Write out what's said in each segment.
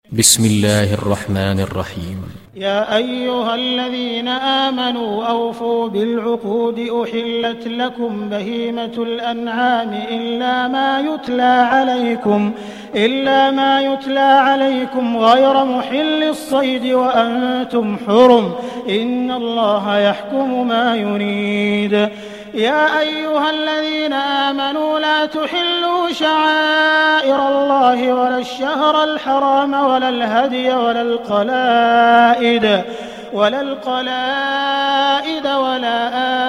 بسم الله الرحمن الرحيم. يا أيها الذين آمنوا أوفوا بالعقود أحلت لكم بهيمة الأنعام إلا ما يتلى عليكم غير محل الصيد وأنتم حرم إن الله يحكم ما يريد. يا أيها الذين آمنوا لا تحلوا شعائر الله ولا الشهر الحرام ولا الهدي ولا القلائد ولا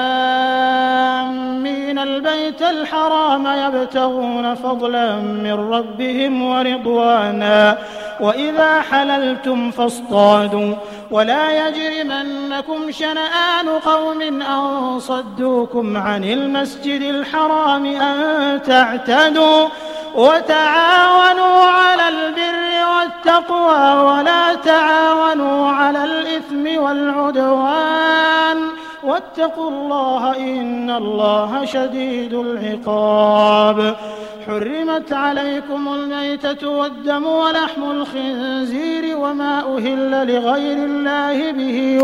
آمين البيت الحرام يبتغون فضلا من ربهم ورضوانا وإذا حللتم فاصطادوا ولا يجرمنكم شنآن قوم أن صدوكم عن المسجد الحرام أن تعتدوا وتعاونوا على البر والتقوى ولا تعاونوا على الإثم والعدوان واتقوا الله إن الله شديد العقاب. حرمت عليكم الميتة والدم ولحم الخنزير وما أهل لغير الله به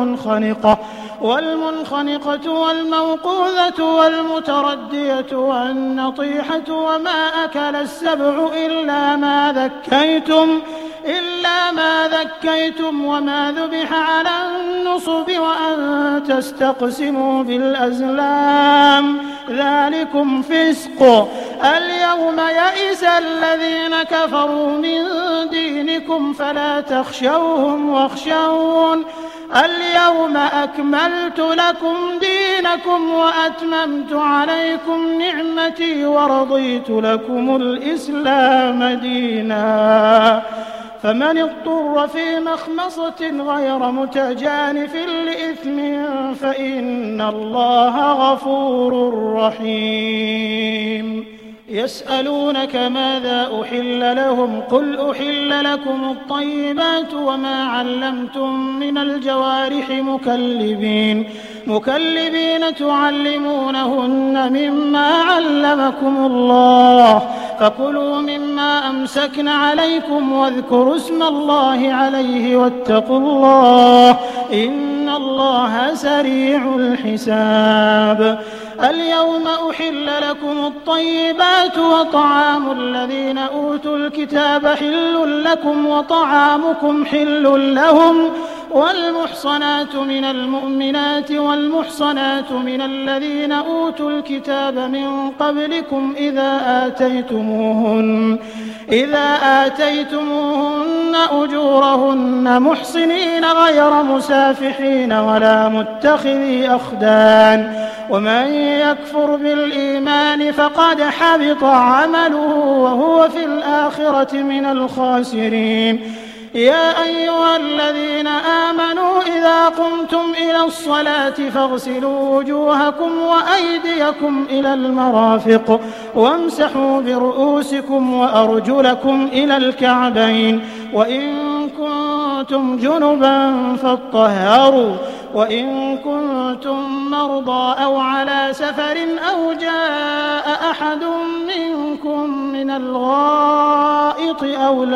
والمنخنقة والموقوذة والمتردية والنطيحة وما أكل السبع إلا ما ذكيتم وما ذبح على النصب وأن تستقسموا بالأزلام ذلكم فسق. اليوم يئس الذين كفروا من دينكم فلا تخشوهم واخشون اليوم أكملت لكم دينكم وأتممت عليكم نعمتي ورضيت لكم الإسلام دينا. فمن اضطر في مخمصة غير متجانف لإثم فإن الله غفور رحيم. يسألونك ماذا أحل لهم قل أحل لكم الطيبات وما علمتم من الجوارح مكلبين تعلمونهن مما علمكم الله فكلوا مما أمسكن عليكم واذكروا اسم الله عليه واتقوا الله إن الله سريع الحساب. اليوم أحل لكم الطيبات وطعام الذين أوتوا الكتاب حل لكم وطعامكم حل لهم والمحصنات من المؤمنات والمحصنات من الذين أوتوا الكتاب من قبلكم إذا آتيتموهن أجورهن محصنين غير مسافحين ولا متخذي أخدان ومن يكفر بالإيمان فقد حبط عمله وهو في الآخرة من الخاسرين. يا أيها الذين آمنوا إذا قمتم إلى الصلاة فاغسلوا وجوهكم وأيديكم إلى المرافق وامسحوا برؤوسكم وأرجلكم إلى الكعبين وإن كنتم جنبا فاطهروا وإن كنتم مرضى أو على سفر أو جاء أحد منكم من الغائط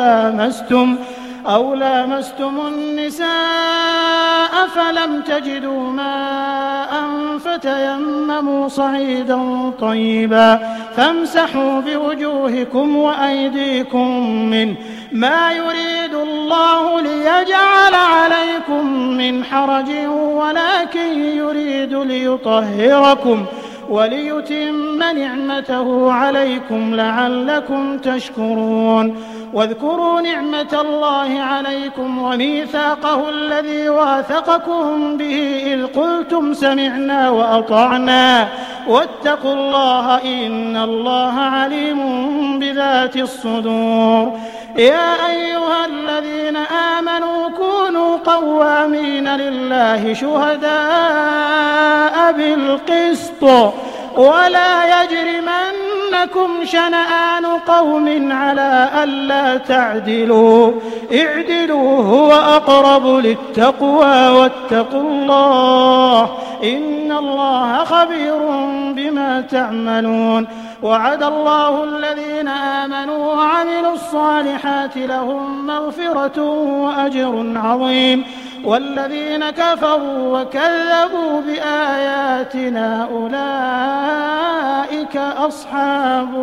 أو لامستم النساء فلم تجدوا ماء فتيمموا صعيدا طيبا فامسحوا بوجوهكم وأيديكم منه ما يريد الله ليجعل عليكم من حرج ولكن يريد ليطهركم وليتم نعمته عليكم لعلكم تشكرون. واذكروا نعمة الله عليكم وميثاقه الذي واثقكم به إذ قلتم سمعنا وأطعنا واتقوا الله إن الله عليم بذات الصدور. يا أيها الذين آمنوا كونوا قوامين لله شهداء بالقسط ولا يجرمنكم شنآن قوم على ألا تعدلوا اعدلوا هو أقرب للتقوى واتقوا الله إن الله خبير بما تعملون. وعد الله الذين آمنوا وعملوا الصالحات لهم مغفرة وأجر عظيم والذين كفروا وكذبوا بآياتنا أولئك أصحاب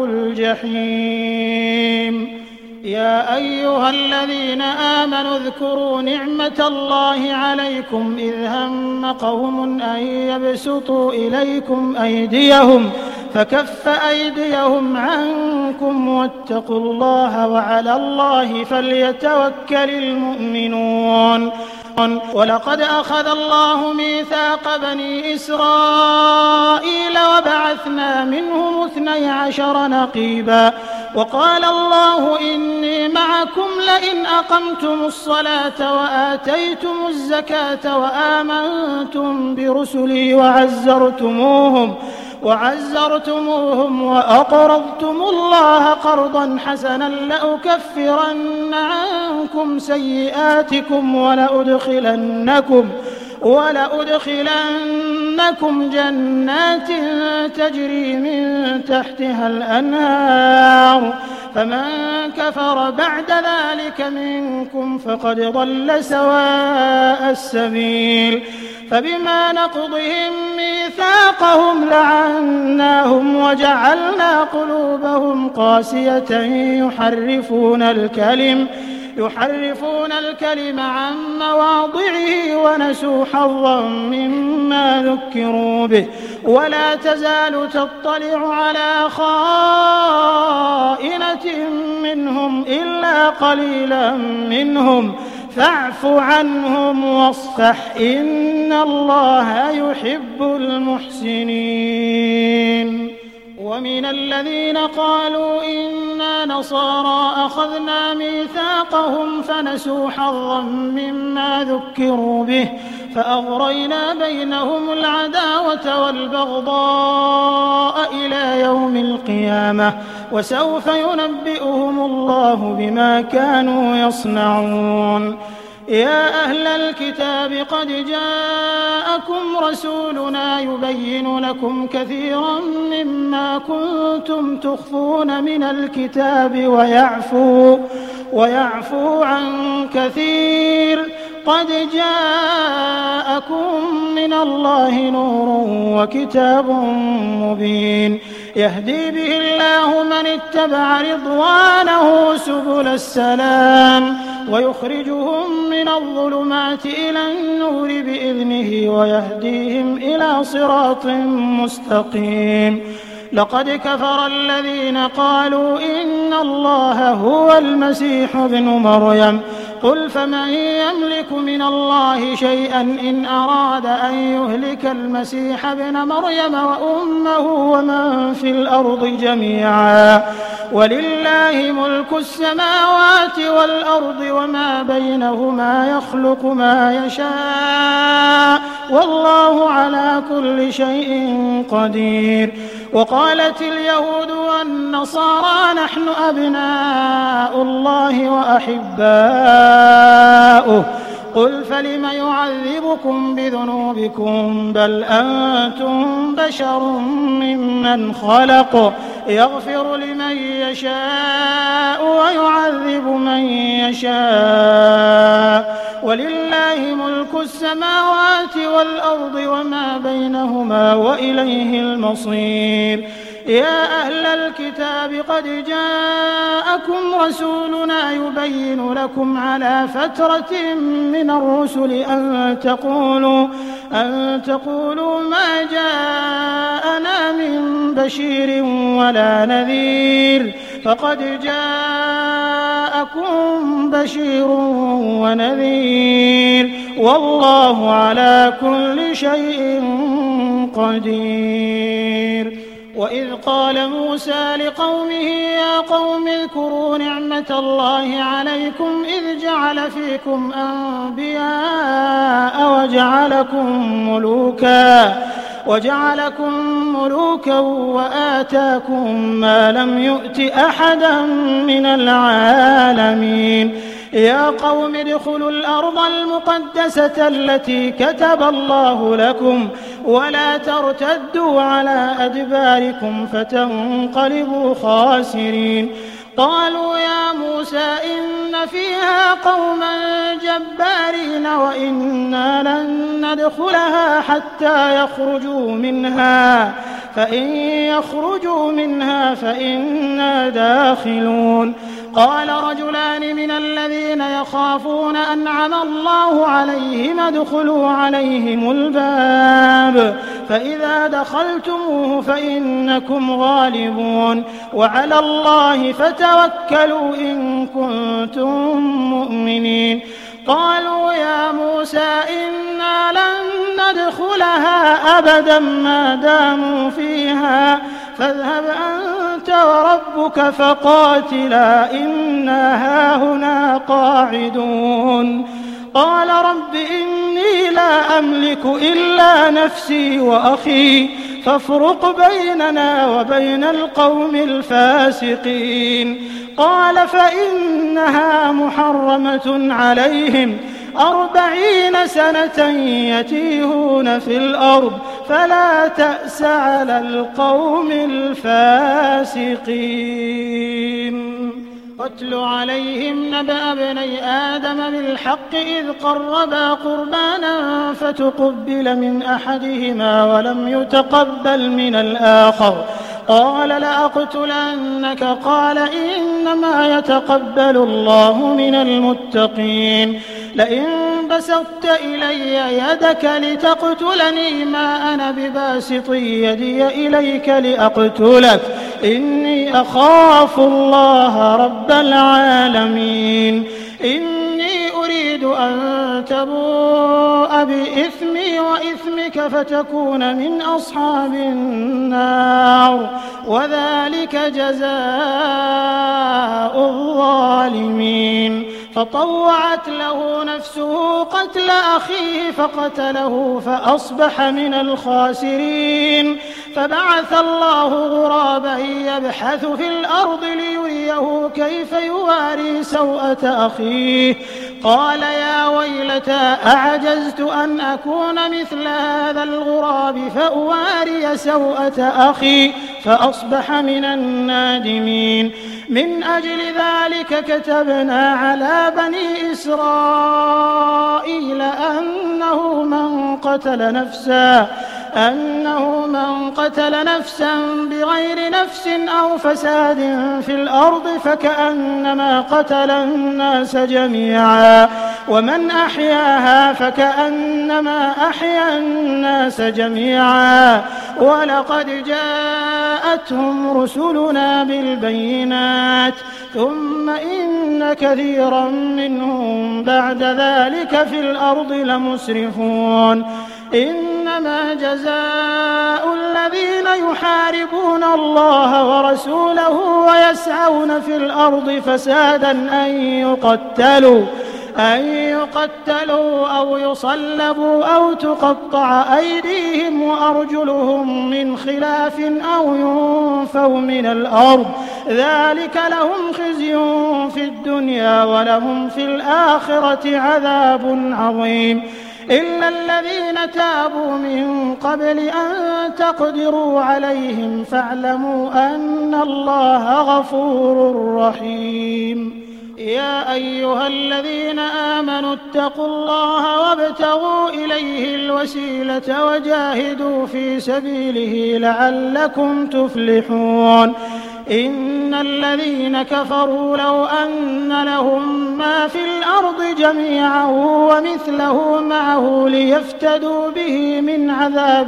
الجحيم. يا أيها الذين آمنوا اذكروا نعمة الله عليكم إذ هم قوم أن يبسطوا إليكم أيديهم فكف أيديهم عنكم واتقوا الله وعلى الله فليتوكل المؤمنون. ولقد أخذ الله ميثاق بني إسرائيل وبعثنا منهم 12 نقيبا وقال الله إني معكم لئن أقمتم الصلاة وآتيتم الزكاة وآمنتم برسلي وعزرتموهم وأقرضتم الله قرضا حسنا لأكفرن عنكم سيئاتكم ولأدخلنكم جنات تجري من تحتها الأنهار فمن كفر بعد ذلك منكم فقد ضل سواء السبيل. فبما نقضهم ميثاقهم لعناهم وجعلنا قلوبهم قاسية يحرفون الكلم عن مواضعه ونسوا حظا مما ذكروا به ولا تزال تطلع على خائنة منهم إلا قليلا منهم فاعف عنهم واصفح إن الله يحب المحسنين. ومن الذين قالوا إنا نصارى أخذنا ميثاقهم فنسوا حظا مما ذكروا به فأغرينا بينهم العداوة والبغضاء إلى يوم القيامة وسوف ينبئهم الله بما كانوا يصنعون. يا أهل الكتاب قد جاءكم رسولنا يبين لكم كثيرا مما كنتم تخفون من الكتاب ويعفو عن كثير قد جاءكم من الله نور وكتاب مبين يهدي به الله من اتبع رضوانه سبل السلام ويخرجهم من الظلمات إلى النور بإذنه ويهديهم إلى صراط مستقيم. لقد كفر الذين قالوا إن الله هو المسيح ابن مريم قل فمن يملك من الله شيئا إن أراد أن يهلك المسيح ابن مريم وأمه ومن في الأرض جميعا ولله ملك السماوات والأرض وما بينهما يخلق ما يشاء والله على كل شيء قدير. وقالت اليهود والنصارى نحن أبناء الله وأحباؤه قل فلم يعذبكم بذنوبكم بل أنتم بشر ممن خلق يغفر لمن يشاء ويعذب من يشاء ولله ملك السماوات والأرض وما بينهما وإليه المصير. يا أهل الكتاب قد جاءكم رسولنا يبين لكم على فترة من الرسل أن تقولوا ما جاءنا من بشير ولا نذير فقد جاءكم بشير ونذير والله على كل شيء قدير. وإذ قال موسى لقومه يا قوم اذكروا نعمة الله عليكم إذ جعل فيكم أنبياء وجعلكم ملوكا وآتاكم ما لم يؤت أحدا من العالمين يا قوم ادخلوا الأرض المقدسة التي كتب الله لكم ولا ترتدوا على أدباركم فتنقلبوا خاسرين قالوا يا موسى إن فيها قوما جبارين وإنا لن ندخلها حتى يخرجوا منها فإن يخرجوا منها فإنا داخلون قال رجلان من الذين يخافون أنعم الله عليهم ادخلوا عليهم الباب فإذا دخلتموه فإنكم غالبون وعلى الله فتوكلوا إن كنتم مؤمنين قالوا يا موسى إنا لن ندخلها أبدا ما داموا فيها فاذهب أنت وربك فقاتلا إنا هاهنا قاعدون قال رب إني لا أملك إلا نفسي وأخي فافرق بيننا وبين القوم الفاسقين قال فإنها محرمة عليهم 40 سنة يتيهون في الأرض فلا تأس على القوم الفاسقين واتل عليهم نبأ ابني آدم بالحق إذ قربا قربانا فتقبل من أحدهما ولم يتقبل من الآخر قال لأقتلنك قال إنما يتقبل الله من المتقين لئن بسطت إلي يدك لتقتلني ما أنا بباسط يدي إليك لأقتلك إني أخاف الله رب العالمين إني أريد أن تبوء بإثمي وإثمك فتكون من أصحاب النار وذلك جزاء الظالمين فطوعت له نفسه قتل أخيه فقتله فأصبح من الخاسرين فبعث الله غرابا يبحث في الأرض ليريه كيف يواري سوءة أخيه قال يا ويلتى أعجزت أن أكون مثل هذا الغراب فأواري سوءة أخي فأصبح من النادمين من أجل ذلك كتبنا على بني إسرائيل أنه من قتل نفسا بغير نفس أو فساد في الأرض فكأنما قتل الناس جميعا ومن أحياها فكأنما أحيا الناس جميعا ولقد جاءتهم رسلنا بالبينات ثم إن كثيرا منهم بعد ذلك في الأرض لمسرفون إنما جزاء الذين يحاربون الله ورسوله ويسعون في الأرض فسادا أن يقتلوا أو يصلبوا أو تقطع أيديهم وأرجلهم من خلاف أو ينفوا من الأرض ذلك لهم خزي في الدنيا ولهم في الآخرة عذاب عظيم إلا الذين تابوا من قبل أن تقدروا عليهم فاعلموا أن الله غفور رحيم يا أيها الذين آمنوا اتقوا الله وابتغوا إليه الوسيلة وجاهدوا في سبيله لعلكم تفلحون إن الذين كفروا لو أن لهم ما في الأرض جميعا ومثله معه ليفتدوا به من عذاب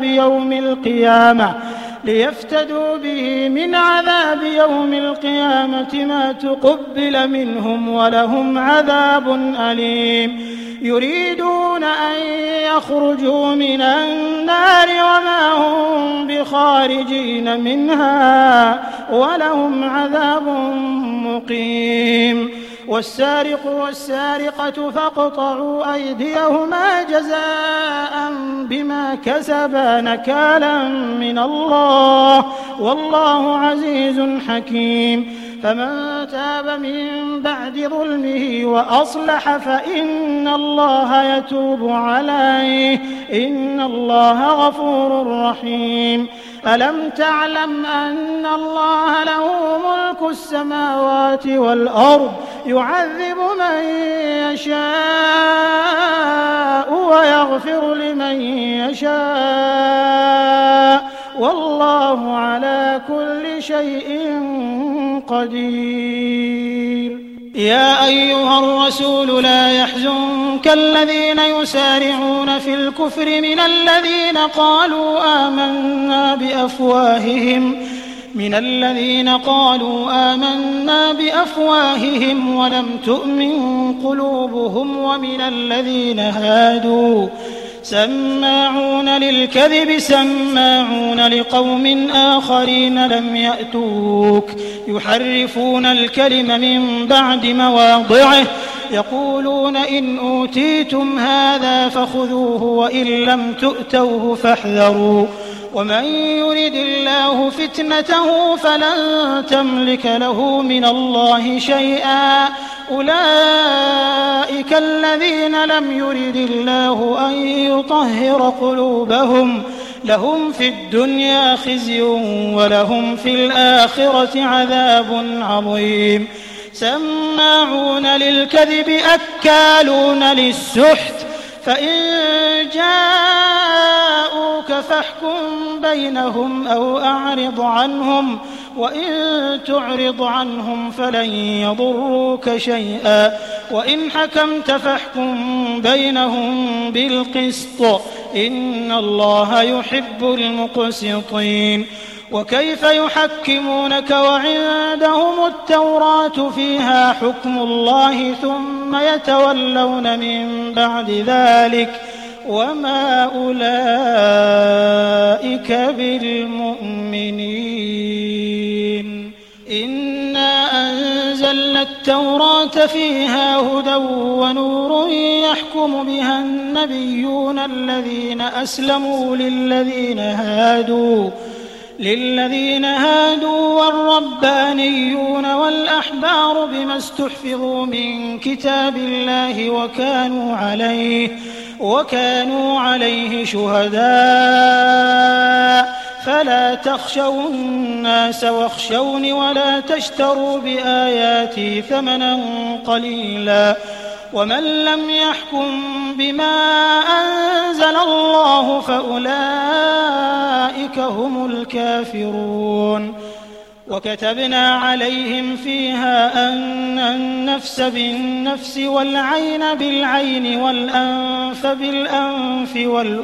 يوم القيامة ما تقبل منهم ولهم عذاب أليم يريدون أن يخرجوا من النار وما هم بخارجين منها ولهم عذاب مقيم والسارق والسارقة فاقطعوا أيديهما جزاء بما كسبا نكالا من الله والله عزيز حكيم فمن تاب من بعد ظلمه وأصلح فإن الله يتوب عليه إن الله غفور رحيم. ألم تعلم أن الله له ملك السماوات والأرض يعذب من يشاء ويغفر لمن يشاء والله على كل شيء قدير. يا أيها الرسول لا يحزنك الذين يسارعون في الكفر من الذين قالوا آمنا بأفواههم ولم تؤمن قلوبهم ومن الذين هادوا سماعون للكذب سماعون لقوم آخرين لم يأتوك يحرفون الكلم من بعد مواضعه يقولون إن أوتيتم هذا فخذوه وإن لم تؤتوه فاحذروا ومن يرد الله فتنته فلن تملك له من الله شيئا أولئك الذين لم يرد الله أن يطهر قلوبهم لهم في الدنيا خزي ولهم في الآخرة عذاب عظيم. سماعون للكذب أكالون للسحت فإن جاءوك فاحكم بينهم أو أعرض عنهم وإن تعرض عنهم فلن يضروك شيئا وإن حكمت فاحكم بينهم بالقسط إن الله يحب المقسطين. وكيف يحكمونك وعندهم التوراة فيها حكم الله ثم يتولون من بعد ذلك وما أولئك بالمؤمنين. إنا أنزلنا التوراة فيها هدى ونور يحكم بها النبيون الذين أسلموا للذين هادوا والربانيون والأحبار بما استحفظوا من كتاب الله وكانوا عليه شهداء فلا تخشوا الناس واخشوني ولا تشتروا بآياتي ثمنا قليلا ومن لم يحكم بما أنزل الله فأولئك هم الكافرون. وكتبنا عليهم فيها أن النفس بالنفس والعين بالعين والأنف بالأنف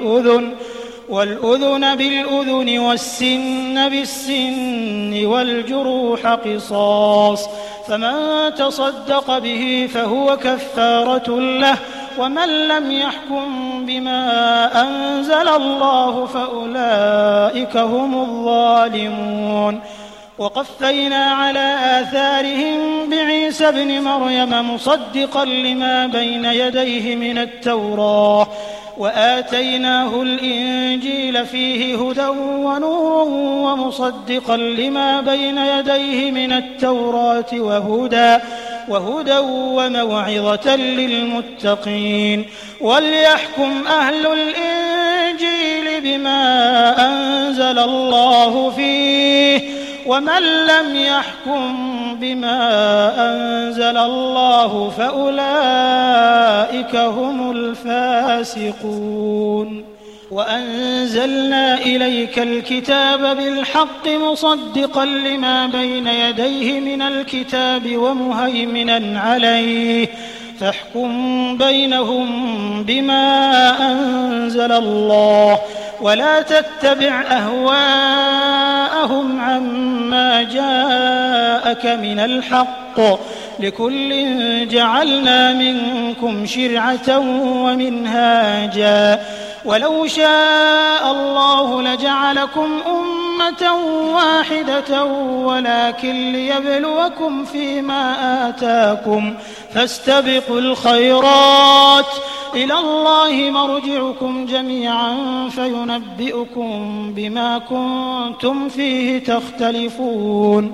والأذن بالأذن والسن بالسن والجروح قصاص فمن تصدق به فهو كفارة له ومن لم يحكم بما أنزل الله فأولئك هم الظالمون. وقفينا على آثارهم بعيسى ابن مريم مصدقا لما بين يديه من التوراة وآتيناه الإنجيل فيه هدى ونور ومصدقا لما بين يديه من التوراة وهدى وموعظة للمتقين. وليحكم أهل الإنجيل بما أنزل الله فيه ومن لم يحكم بما أنزل الله فأولئك هم الفاسقون. وأنزلنا إليك الكتاب بالحق مصدقا لما بين يديه من الكتاب ومهيمنا عليه فاحكم بينهم بما أنزل الله ولا تتبع أهواءهم عما جاءك من الحق لكل جعلنا منكم شرعة ومنهاجا ولو شاء الله لجعلكم أمة واحدة ولكن ليبلوكم فيما آتاكم فاستبقوا الخيرات إلى الله مرجعكم جميعا فينبئكم بما كنتم فيه تختلفون.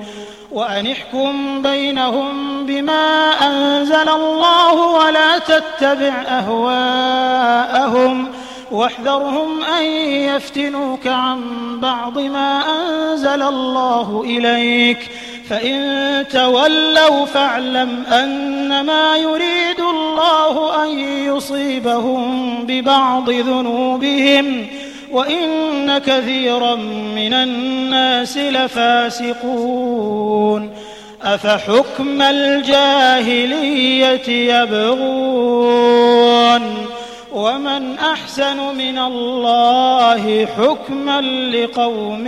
وأن احكم بينهم بما أنزل الله ولا تتبع أهواءهم واحذرهم أن يفتنوك عن بعض ما أنزل الله إليك فإن تولوا فاعلم أنما يريد الله أن يصيبهم ببعض ذنوبهم وإن كثيرا من الناس لفاسقون أفحكم الجاهلية يبغون ومن أحسن من الله حكما لقوم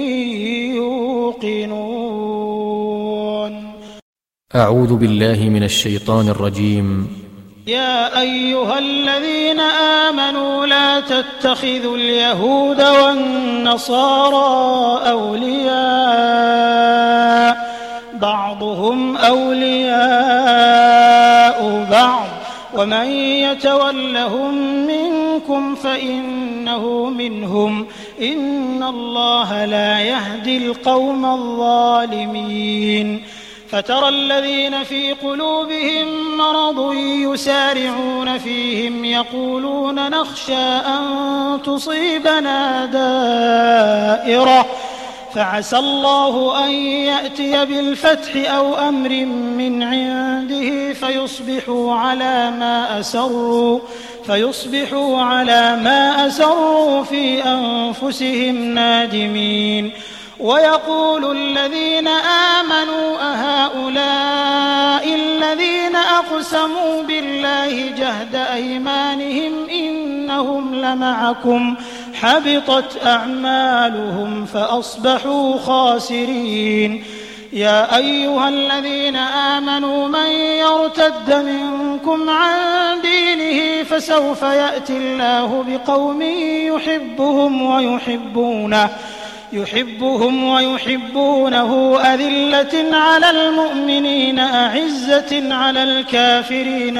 يوقنون. أعوذ بالله من الشيطان الرجيم. يا أيها الذين آمنوا لا تتخذوا اليهود والنصارى أولياء بعضهم أولياء بعض ومن يتولهم منكم فإنه منهم إن الله لا يهدي القوم الظالمين. فترى الذين في قلوبهم مرض يسارعون فيهم يقولون نخشى أن تصيبنا دائرة فعسى الله أن يأتي بالفتح أو أمر من عنده فيصبحوا على ما أسروا في أنفسهم نادمين. ويقول الذين آمنوا أهؤلاء الذين أقسموا بالله جهد أيمانهم إنهم لمعكم حبطت أعمالهم فأصبحوا خاسرين. يا أيها الذين آمنوا من يرتد منكم عن دينه فسوف يأتي الله بقوم يحبهم ويحبونه أذلة على المؤمنين أعزة على الكافرين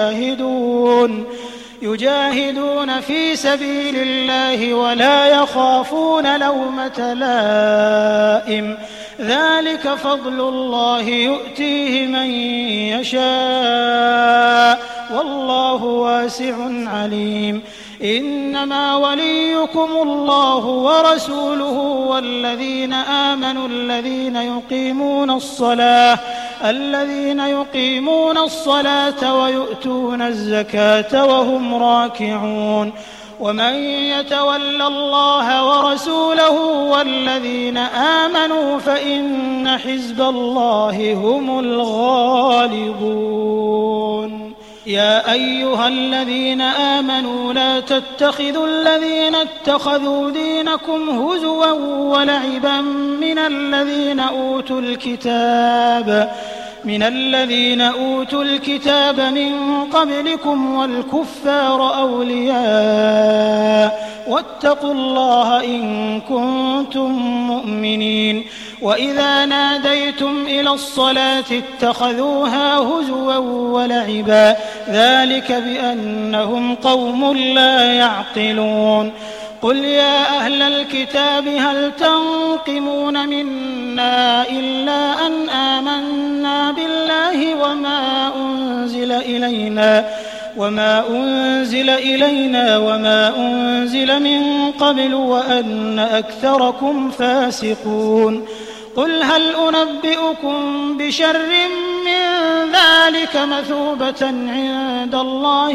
يجاهدون في سبيل الله ولا يخافون لومة لائم ذلك فضل الله يؤتيه من يشاء والله واسع عليم. إنما وليكم الله ورسوله والذين آمنوا الذين يقيمون الصلاة ويؤتون الزكاة وهم راكعون. ومن يتول الله ورسوله والذين آمنوا فإن حزب الله هم الغالبون. يا أيها الذين آمنوا لا تتخذوا الذين اتخذوا دينكم هزوا ولعبا من الذين أوتوا الكتاب من قبلكم والكفار أولياء واتقوا الله إن كنتم مؤمنين. وإذا ناديتم إلى الصلاة اتخذوها هزوا ولعبا ذلك بأنهم قوم لا يعقلون. قل يا أهل الكتاب هل تنقمون منا إلا أن آمنا بالله وما أنزل إلينا وما أنزل من قبل وأن أكثركم فاسقون. قل هل أنبئكم بشر من ذلك مثوبة عند الله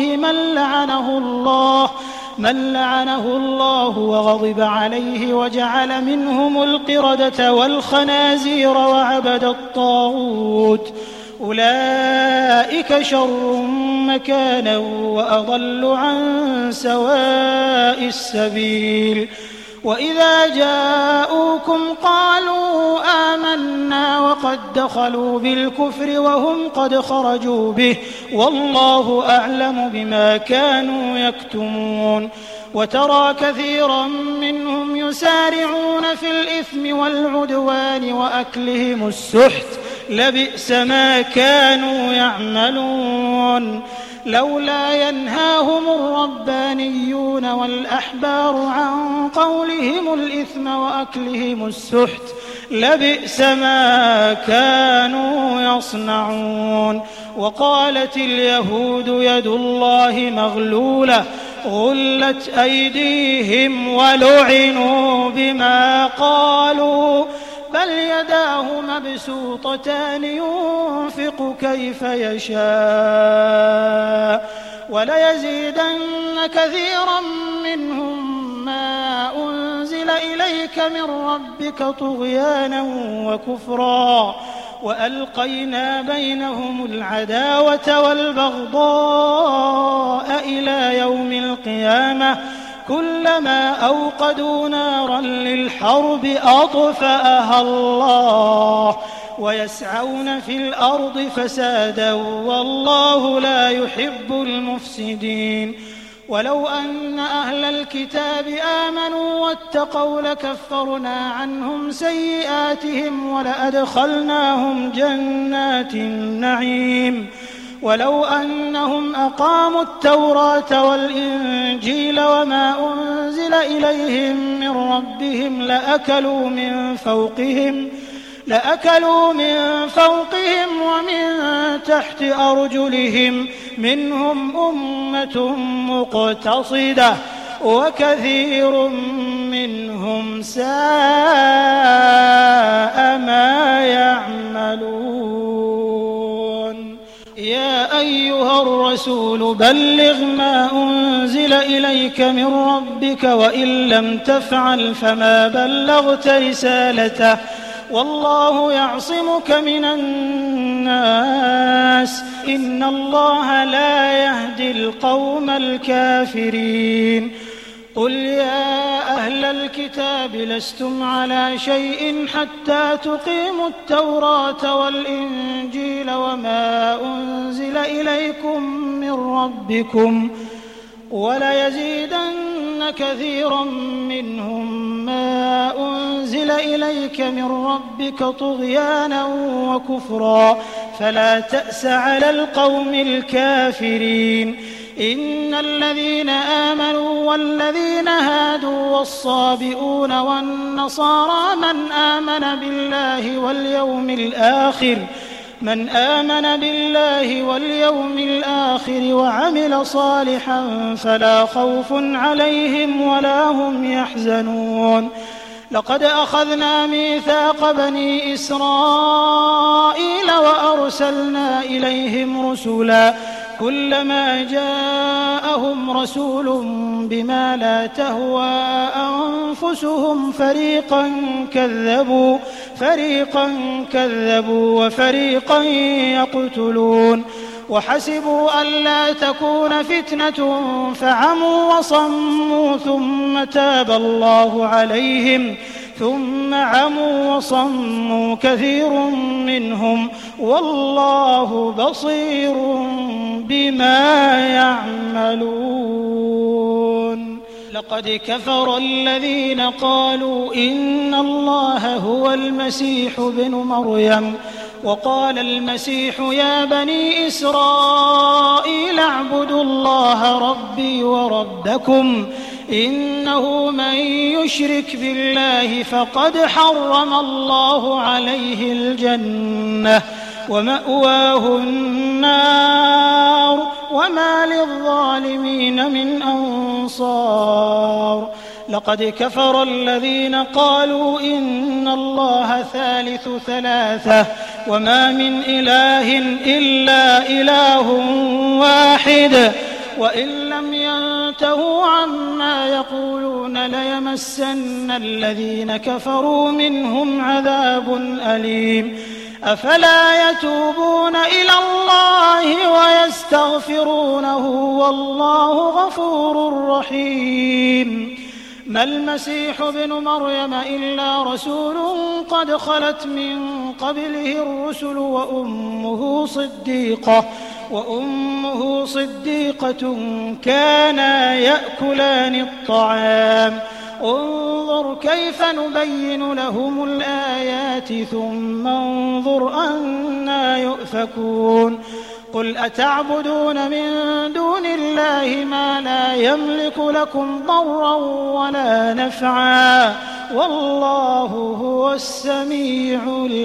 من لعنه الله وغضب عليه وجعل منهم القردة والخنازير وعبد الطاغوت أولئك شر مكانا وأضل عن سواء السبيل. وإذا جاءوكم قالوا آمنا وقد دخلوا بالكفر وهم قد خرجوا به والله أعلم بما كانوا يكتمون. وترى كثيرا منهم يسارعون في الإثم والعدوان وأكلهم السحت لبئس ما كانوا يعملون. لولا ينهاهم الربانيون والأحبار عن قولهم الإثم وأكلهم السحت لبئس ما كانوا يصنعون. وقالت اليهود يد الله مغلولة غلت أيديهم ولعنوا بما قالوا بل يداه مبسوطتان ينفق كيف يشاء وليزيدن كثيرا منهم ما أنزل إليك من ربك طغيانا وكفرا وألقينا بينهم العداوة والبغضاء إلى يوم القيامة كلما أوقدوا نارا للحرب أطفأها الله ويسعون في الأرض فسادا والله لا يحب المفسدين. ولو أن أهل الكتاب آمنوا واتقوا لكفرنا عنهم سيئاتهم ولأدخلناهم جنات النعيم. ولو أنهم أقاموا التوراة والإنجيل وما أنزل إليهم من ربهم لأكلوا من فوقهم ومن تحت أرجلهم منهم أمة مقتصدة وكثير منهم ساء ما يعملون. يا أيها الرسول بلغ ما أنزل إليك من ربك وإن لم تفعل فما بلغت رسالته والله يعصمك من الناس إن الله لا يهدي القوم الكافرين. قل يا أهل الكتاب لستم على شيء حتى تقيموا التوراة والإنجيل وما أنزل إليكم من ربكم وليزيدن كثيرا منهم ما أنزل إليك من ربك طغيانا وكفرا فلا تأس على القوم الكافرين. إن الذين آمنوا والذين هادوا والصابئون والنصارى من آمن بالله واليوم الآخر وعمل صالحا فلا خوف عليهم ولا هم يحزنون. لقد أخذنا ميثاق بني إسرائيل وأرسلنا إليهم رسلا كلما جاءهم رسول بما لا تهوى أنفسهم فريقا كذبوا وفريقا يقتلون. وحسبوا ألا تكون فتنة فعموا وصموا ثم تاب الله عليهم ثم عموا وصموا كثير منهم والله بصير بما يعملون. لقد كفر الذين قالوا إن الله هو المسيح ابن مريم وقال المسيح يا بني إسرائيل اعبدوا الله ربي وربكم إنه من يشرك بالله فقد حرم الله عليه الجنة ومأواه النار وما للظالمين من أنصار. لقد كفر الذين قالوا إن الله ثالث ثلاثة وما من إله إلا إله واحد وإن لم ينتهوا عما يقولون ليمسن الذين كفروا منهم عذاب أليم. أفلا يتوبون إلى الله ويستغفرونه والله غفور رحيم. ما المسيح ابن مريم إلا رسول قد خلت من قبله الرسل وأمه صديقة كانا يأكلان الطعام انظر كيف نبين لهم الآيات ثم انظر أنى يؤفكون. قل أتعبدون من دون الله بالله ما لا يملك لكم ضرا ولا نفعا والله هو السميع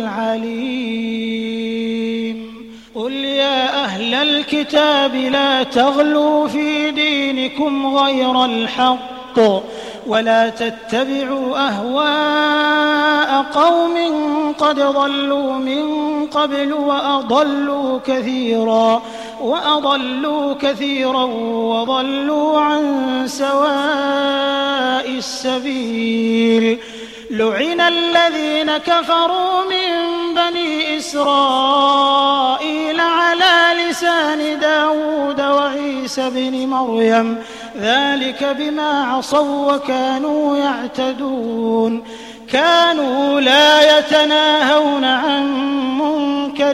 العليم. قل يا أهل الكتاب لا تغلوا في دينكم غير الحق ولا تتبعوا أهواء قوم قد ضلوا من قبل وأضلوا كثيرا وضلوا عن سواء السبيل. لعن الذين كفروا من بني إسرائيل على لسان داود وعيسى بن مريم ذلك بما عصوا وكانوا يعتدون. كانوا لا يتناهون عن منكر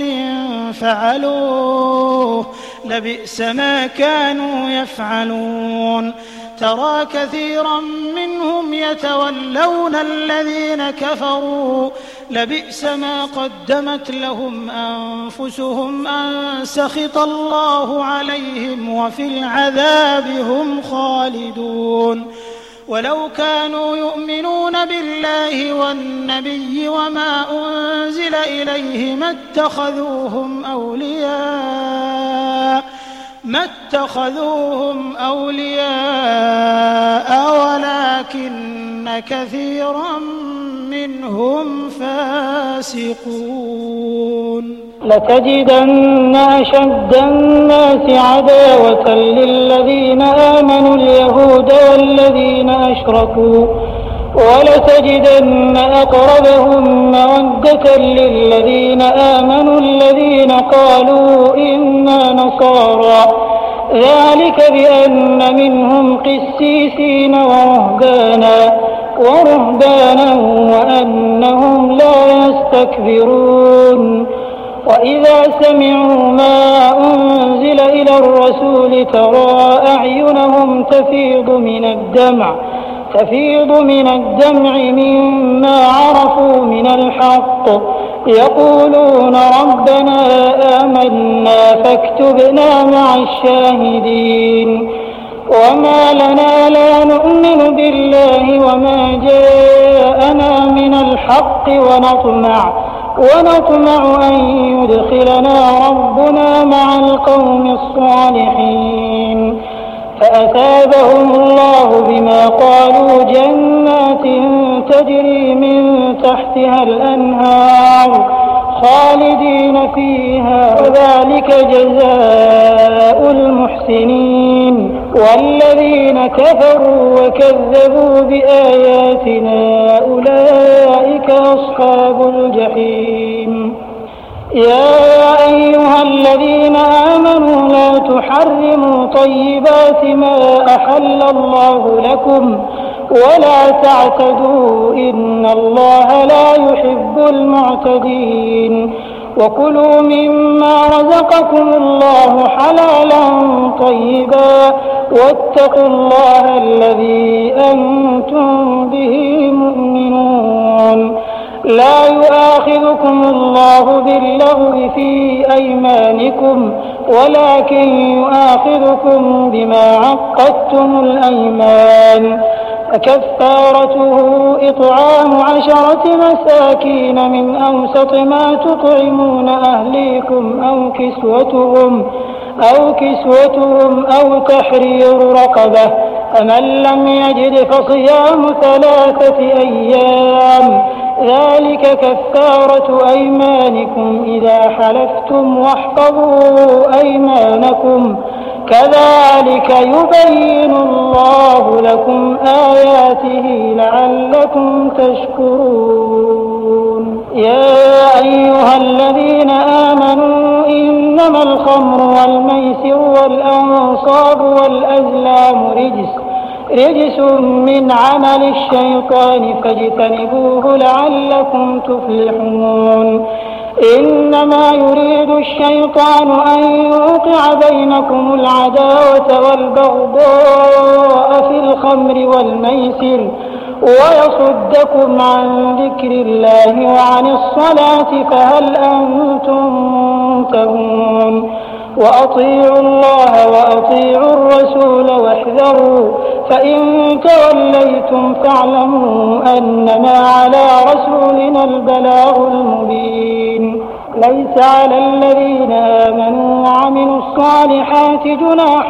فعلوه لبئس ما كانوا يفعلون. ترى كثيرا منهم يتولون الذين كفروا لبئس ما قدمت لهم أنفسهم أن سخط الله عليهم وفي العذاب هم خالدون. ولو كانوا يؤمنون بالله والنبي وما أنزل إليه ما اتخذوهم أولياء ولكن كثيرا منهم فاسقون. لتجدن أشد الناس عداوة للذين آمنوا اليهود والذين أشركوا ولتجدن أقربهم مودة للذين آمنوا الذين قالوا إنا نصارى ذلك بأن منهم قسيسين ورهبانا وأنهم لا يستكبرون. وإذا سمعوا ما أنزل إلى الرسول ترى أعينهم تفيض من الدمع مما عرفوا من الحق يقولون ربنا آمنا فاكتبنا مع الشاهدين. وما لنا لا نؤمن بالله وما جاءنا من الحق ونطمع أن يدخلنا ربنا مع القوم الصالحين. فأثابهم الله بما قالوا جنات تجري من تحتها الأنهار خالدين فيها وذلك جزاء المحسنين. والذين كفروا وكذبوا بآياتنا أولئك أصحاب الجحيم. يا أيها الذين آمنوا لا تحرموا طيبات ما أحل الله لكم ولا تعتدوا إن الله لا يحب المعتدين. وكلوا مما رزقكم الله حلالا طيبا واتقوا الله الذي أنتم به مؤمنون. لا يؤاخذكم الله باللغو في أيمانكم ولكن يؤاخذكم بما عقدتم الأيمان. فكفارته إطعام 10 مساكين من أوسط ما تطعمون أهليكم أو كسوتهم أو تحرير رقبة. فمن لم يجد فصيام 3 أيام ذلك كفارة أيمانكم إذا حلفتم واحفظوا أيمانكم كذلك يبين الله لكم آياته لعلكم تشكرون. يا أيها الذين آمنوا إنما الخمر والميسر والأنصاب والأزلام رجس من عمل الشيطان فاجتنبوه لعلكم تفلحون. إنما يريد الشيطان أن يوقع بينكم العداوة والبغضاء في الخمر والميسر ويصدكم عن ذكر الله وعن الصلاة فهل أنتم منتهون. وأطيعوا الله وأطيعوا الرسول الرسول واحذروا فإن توليتم فاعلموا أنما على رسولنا البلاغ المبين. ليس على الذين آمنوا وعملوا الصالحات جناح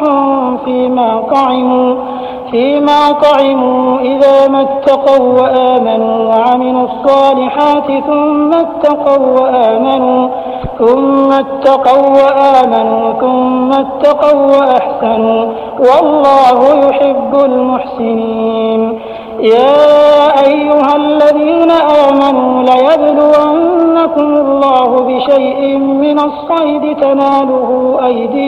فيما طعموا إذا ما اتقوا وآمنوا وعملوا الصالحات ثم اتقوا وأحسنوا والله يحب المحسنين. يا أيها الذين آمنوا ليبلونكم الله بشيء من الصيد تناله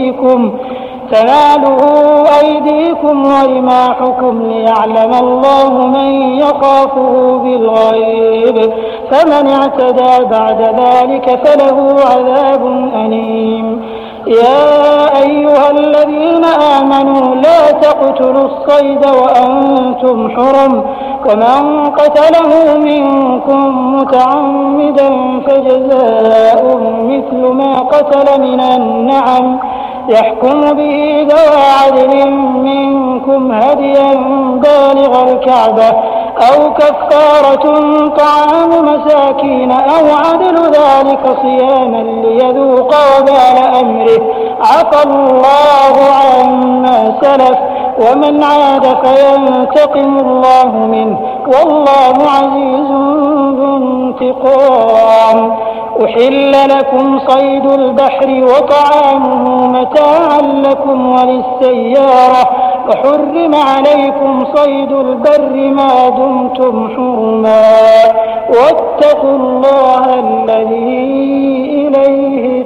أيديكم ورماحكم ليعلم الله من يخافه بالغيب فمن اعتدى بعد ذلك فله عذاب أليم. يا أيها الذين آمنوا لا تقتلوا الصيد وأنتم حرم ومن قتله منكم متعمدا فجزاء مثل ما قتل من النعم يحكم به ذوى عدل منكم هديا بالغ الكعبة أو كفارة طعام مساكين أو عدل ذلك صياما ليذوق وبال أمره عفى الله عما سلف ومن عاد فينتقم الله منه والله عزيز ذو انتقام. أحل لكم صيد البحر وطعامه متاعا لكم وللسيارة وحرم عليكم صيد البر ما دمتم حرما واتقوا الله الذي إليه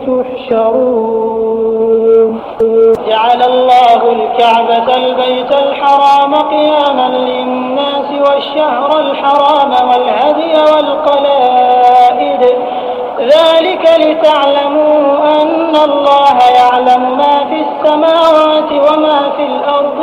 تحشرون. جعل الله الكعبة البيت الحرام قياما للناس والشهر الحرام والهدي والقلائد ذلك لتعلموا أن الله يعلم ما في السماوات وما في الأرض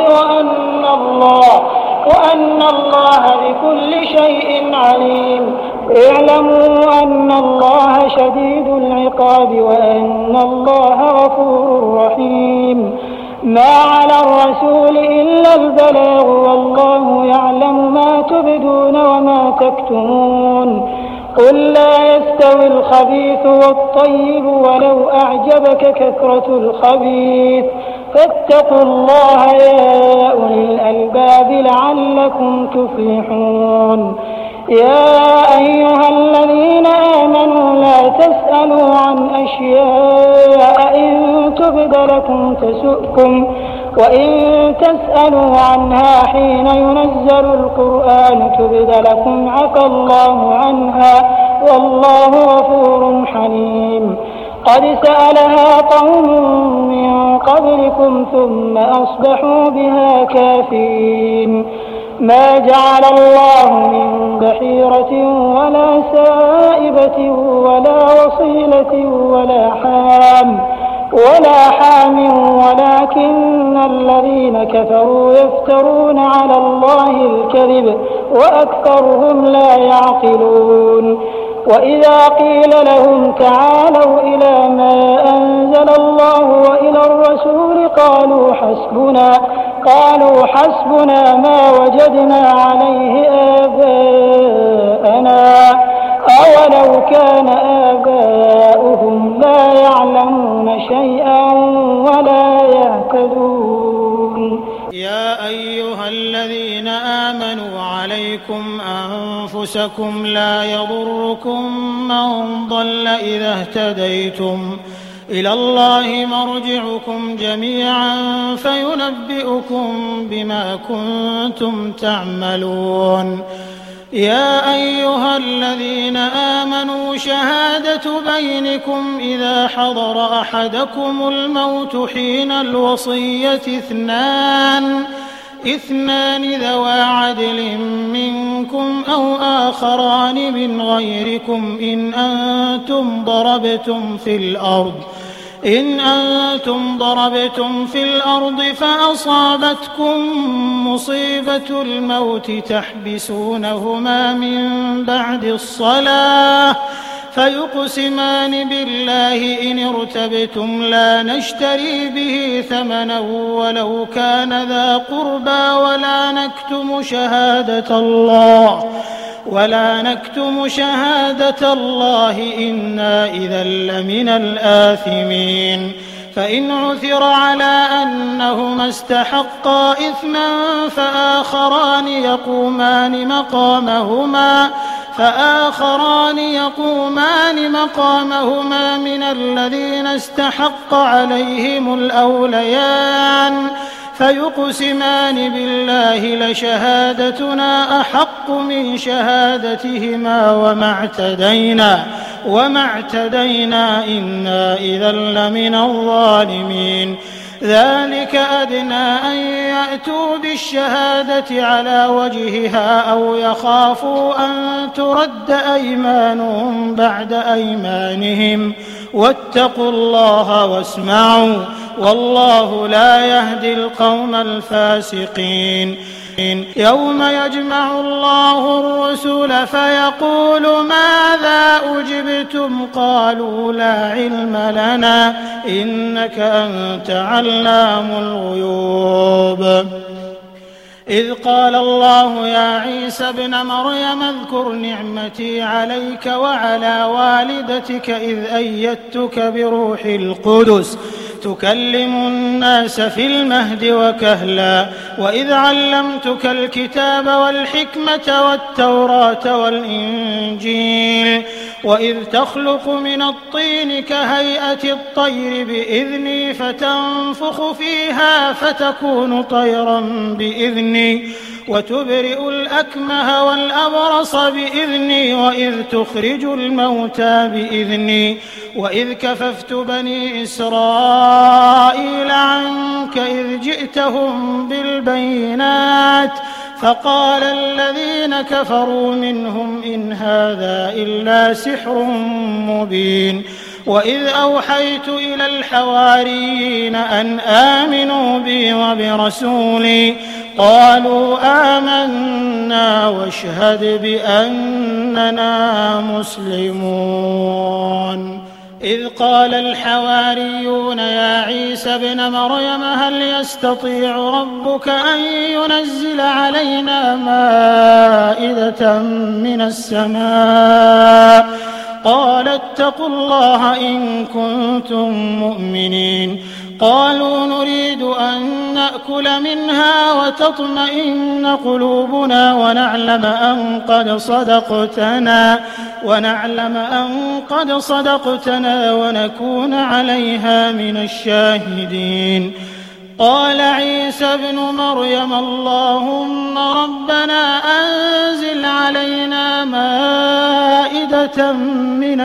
وأن الله بكل شيء عليم. اعلموا أن الله شديد العقاب وأن الله غفور رحيم. ما على الرسول إلا البلاغ والله يعلم ما تبدون وما تكتمون. قل لا يستوي الخبيث والطيب ولو أعجبك كثرة الخبيث فاتقوا الله يا أولي الألباب لعلكم تفلحون. يا أيها الذين آمنوا لا تسألوا عن أشياء إن تبد لكم تسؤكم وإن تسألوا عنها حين ينزل القرآن تبد لكم عفى الله عنها والله غفور حليم. قد سألها قوم من قبلكم ثم أصبحوا بها كافرين. ما جعل الله من بحيرة ولا سائبة ولا وصيلة ولا حام ولكن الذين كفروا يفترون على الله الكذب وأكثرهم لا يعقلون. وإذا قيل لهم تعالوا إلى ما أنزل الله وإلى الرسول قالوا حسبنا ما وجدنا عليه آباءنا أولو كان آباؤهم لا يعلمون شيئا ولا يهتدون. يا أيها الذين آمنوا عليكم أنفسكم لا يضركم من ضل إذا اهتديتم إلى الله مرجعكم جميعا فينبئكم بما كنتم تعملون. يا أيها الذين آمنوا شهادة بينكم إذا حضر أحدكم الموت حين الوصية اثنان ذوى عدل منكم أو آخران من غيركم إن أنتم ضربتم في الأرض فأصابتكم مصيبة الموت تحبسونهما من بعد الصلاة فيقسمان بالله إن ارتبتم لا نشتري به ثمنا ولو كان ذا قربى ولا نكتم شهادة الله إنا إذا لمن الآثمين. فإن عثر على أنهما استحقا إثما فآخران يقومان مقامهما من الذين استحق عليهم الأوليان فيقسمان بالله لشهادتنا أحق من شهادتهما وما اعتدينا إنا إذا لمن الظالمين. ذلك أدنى أن يأتوا بالشهادة على وجهها أو يخافوا أن ترد أيمانهم بعد أيمانهم واتقوا الله واسمعوا والله لا يهدي القوم الفاسقين. يوم يجمع الله الرسل فيقول ماذا أجبتم قالوا لا علم لنا إنك أنت علام الغيوب. إذ قال الله يا عيسى ابن مريم اذكر نعمتي عليك وعلى والدتك إذ أيدتك بروح القدس تكلم الناس في المهد وكهلا وإذ علمتك الكتاب والحكمة والتوراة والإنجيل وإذ تخلق من الطين كهيئة الطير بإذني فتنفخ فيها فتكون طيرا بإذني وتبرئ الأكمه والأبرص بإذني وإذ تخرج الموتى بإذني وإذ كففت بني إسرائيل عنك إذ جئتهم بالبينات فقال الذين كفروا منهم إن هذا إلا سحر مبين. وإذ أوحيت إلى الحواريين أن آمنوا بي وبرسولي قالوا آمنا واشهد بأننا مسلمون. إذ قال الحواريون يا عيسى ابن مريم هل يستطيع ربك أن ينزل علينا مائدة من السماء قال اتقوا الله إن كنتم مؤمنين. قالوا نريد أن نأكل منها وتطمئن قلوبنا ونعلم أن قد صدقتنا ونكون عليها من الشاهدين. قال عيسى ابن مريم اللهم ربنا أنزل علينا مائدة من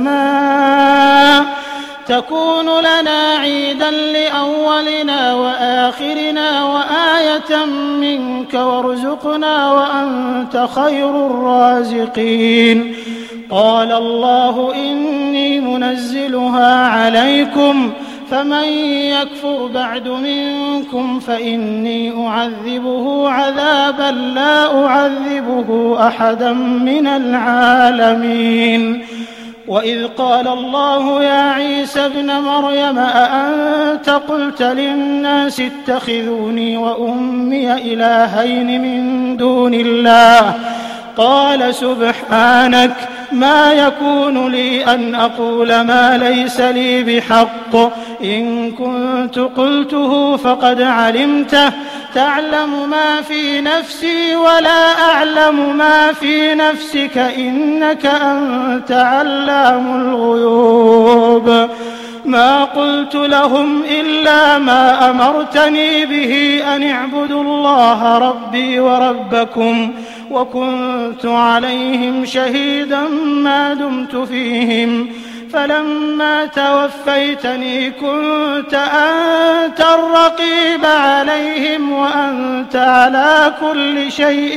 السماء تكون لنا عيدا لأولنا وآخرنا وآية منك وارزقنا وأنت خير الرازقين. قال الله إني منزلها عليكم فمن يكفر بعد منكم فإني أعذبه عذابا لا أعذبه أحدا من العالمين. وإذ قال الله يا عيسى ابن مريم أأنت قلت للناس اتخذوني وأمي إلهين من دون الله قال سبحانك ما يكون لي أن أقول ما ليس لي بحق إن كنت قلته فقد علمته تعلم ما في نفسي ولا أعلم ما في نفسك إنك أنت علام الغيوب. ما قلت لهم إلا ما أمرتني به أن اعبدوا الله ربي وربكم وكنت عليهم شهيدا ما دمت فيهم فلما توفيتني كنت أنت الرقيب عليهم وأنت على كل شيء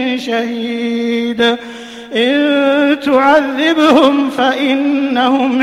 شهيد. إن تعذبهم فإنهم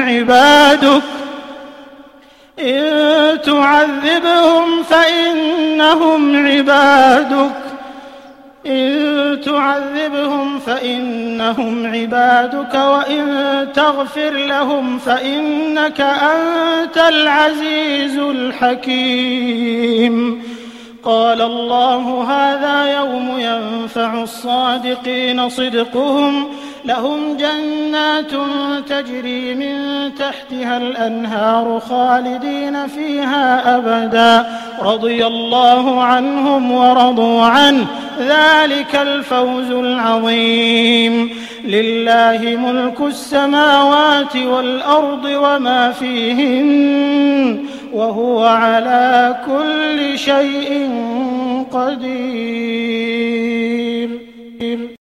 عبادك تعذبهم فإنهم عبادك وإن تغفر لهم فإنك أنت العزيز الحكيم. قال الله هذا يوم ينفع الصادقين صدقهم لهم جنات تجري من تحتها الأنهار خالدين فيها أبدا رضي الله عنهم ورضوا عنه ذلك الفوز العظيم. لله ملك السماوات والأرض وما فيهن وهو على كل شيء قدير.